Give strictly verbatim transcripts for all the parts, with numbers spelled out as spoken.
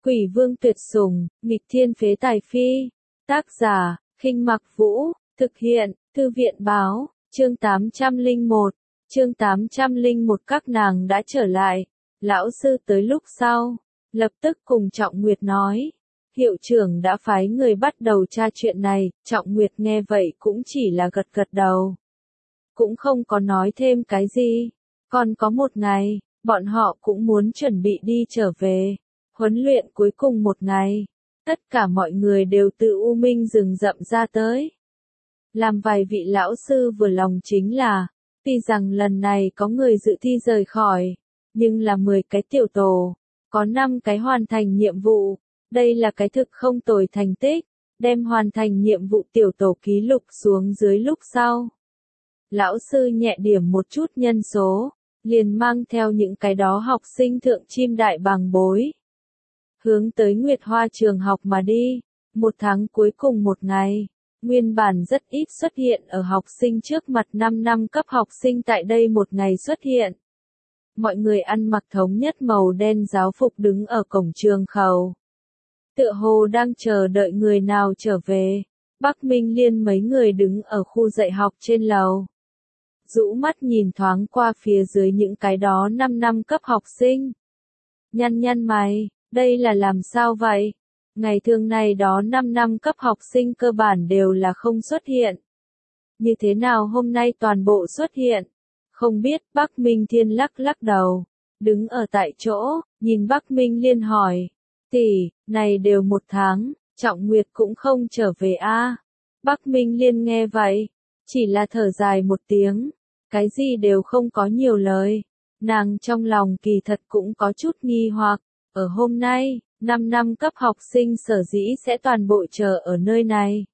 Quỷ vương tuyệt sủng, nghịch thiên phế tài phi. Tác giả, Khinh Mặc Vũ, thực hiện, Thư viện báo, chương tám trăm lẻ một, chương tám trăm lẻ một các nàng đã trở lại. Lão sư tới lúc sau, lập tức cùng Trọng Nguyệt nói. Hiệu trưởng đã phái người bắt đầu tra chuyện này, Trọng Nguyệt nghe vậy cũng chỉ là gật gật đầu. Cũng không có nói thêm cái gì. Còn có một ngày, bọn họ cũng muốn chuẩn bị đi trở về. Huấn luyện cuối cùng một ngày, tất cả mọi người đều từ U Minh rừng rậm ra tới. Làm vài vị lão sư vừa lòng chính là, tuy rằng lần này có người dự thi rời khỏi, nhưng là mười cái tiểu tổ, có năm cái hoàn thành nhiệm vụ, đây là cái thực không tồi thành tích, đem hoàn thành nhiệm vụ tiểu tổ ký lục xuống dưới lúc sau. Lão sư nhẹ điểm một chút nhân số, liền mang theo những cái đó học sinh thượng chim đại bàng bối. Hướng tới Nguyệt Hoa trường học mà đi, một tháng cuối cùng một ngày, nguyên bản rất ít xuất hiện ở học sinh trước mặt năm năm cấp học sinh tại đây một ngày xuất hiện. Mọi người ăn mặc thống nhất màu đen giáo phục đứng ở cổng trường khẩu. Tựa hồ đang chờ đợi người nào trở về, Bắc Minh Liên mấy người đứng ở khu dạy học trên lầu. Rũ mắt nhìn thoáng qua phía dưới những cái đó năm năm cấp học sinh. Nhăn nhăn mày. Đây là làm sao vậy? Ngày thường này đó năm năm cấp học sinh cơ bản đều là không xuất hiện. Như thế nào hôm nay toàn bộ xuất hiện? Không biết, Bắc Minh Thiên lắc lắc đầu. Đứng ở tại chỗ, nhìn Bắc Minh Liên hỏi. Tỷ, này đều một tháng, Trọng Nguyệt cũng không trở về a à? Bắc Minh Liên nghe vậy, chỉ là thở dài một tiếng. Cái gì đều không có nhiều lời. Nàng trong lòng kỳ thật cũng có chút nghi hoặc. Ở hôm nay, năm năm cấp học sinh sở dĩ sẽ toàn bộ chờ ở nơi này.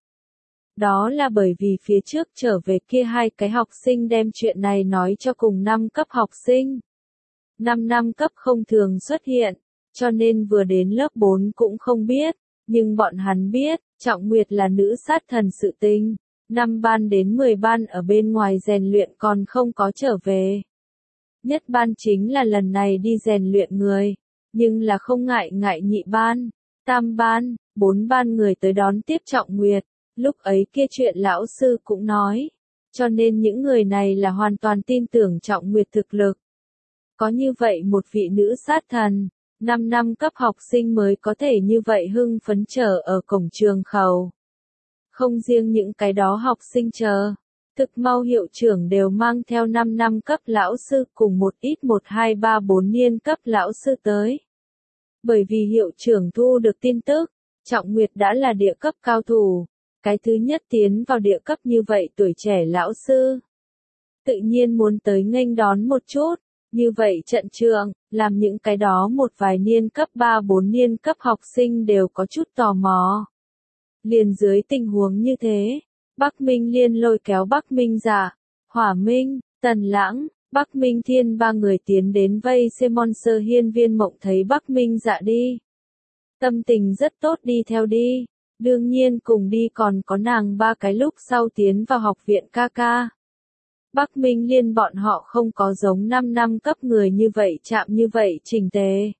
Đó là bởi vì phía trước trở về kia hai cái học sinh đem chuyện này nói cho cùng năm cấp học sinh. Năm năm cấp không thường xuất hiện, cho nên vừa đến lớp bốn cũng không biết, nhưng bọn hắn biết, Trọng Nguyệt là nữ sát thần sự tình. Năm ban đến mười ban ở bên ngoài rèn luyện còn không có trở về. Nhất ban chính là lần này đi rèn luyện người. Nhưng là không ngại ngại nhị ban, tam ban, bốn ban người tới đón tiếp Trọng Nguyệt, lúc ấy kia chuyện lão sư cũng nói, cho nên những người này là hoàn toàn tin tưởng Trọng Nguyệt thực lực. Có như vậy một vị nữ sát thần, năm năm cấp học sinh mới có thể như vậy hưng phấn chờ ở cổng trường khẩu. Không riêng những cái đó học sinh chờ, thực mau hiệu trưởng đều mang theo năm năm cấp lão sư cùng một ít một hai ba bốn niên cấp lão sư tới. Bởi vì hiệu trưởng thu được tin tức, Trọng Nguyệt đã là địa cấp cao thủ, cái thứ nhất tiến vào địa cấp như vậy tuổi trẻ lão sư. Tự nhiên muốn tới nghênh đón một chút, như vậy trận trường, làm những cái đó một vài niên cấp ba bốn niên cấp học sinh đều có chút tò mò. Liền dưới tình huống như thế, Bắc Minh Liên lôi kéo Bắc Minh Dạ, Hỏa Minh, Tần Lãng, Bắc Minh Thiên ba người tiến đến vây xem Monster Hiên Viên Mộng thấy Bắc Minh Dạ đi. Tâm tình rất tốt đi theo đi, đương nhiên cùng đi còn có nàng ba cái lúc sau tiến vào học viện ca ca. Bắc Minh Liên bọn họ không có giống năm năm cấp người như vậy chạm như vậy chỉnh tề.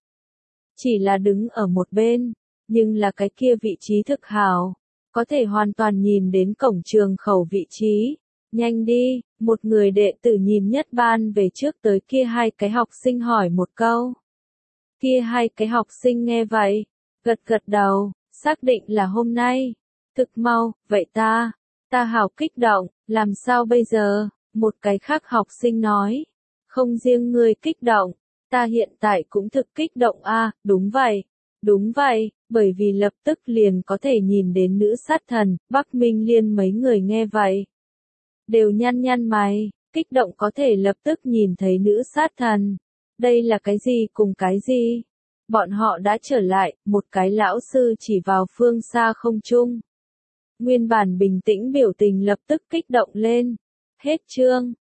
Chỉ là đứng ở một bên, nhưng là cái kia vị trí thực hảo, có thể hoàn toàn nhìn đến cổng trường khẩu vị trí. Nhanh đi, một người đệ tử nhìn nhất ban về trước tới kia hai cái học sinh hỏi một câu. Kia hai cái học sinh nghe vậy, gật gật đầu, xác định là hôm nay. Thực mau, vậy ta, ta hào kích động, làm sao bây giờ? Một cái khác học sinh nói, không riêng người kích động, ta hiện tại cũng thực kích động a, à, đúng vậy, đúng vậy, bởi vì lập tức liền có thể nhìn đến nữ sát thần, Bắc Minh Liên mấy người nghe vậy. Đều nhăn nhăn mày, kích động có thể lập tức nhìn thấy nữ sát thần. Đây là cái gì cùng cái gì? Bọn họ đã trở lại, một cái lão sư chỉ vào phương xa không trung. Nguyên bản bình tĩnh biểu tình lập tức kích động lên. Hết chương.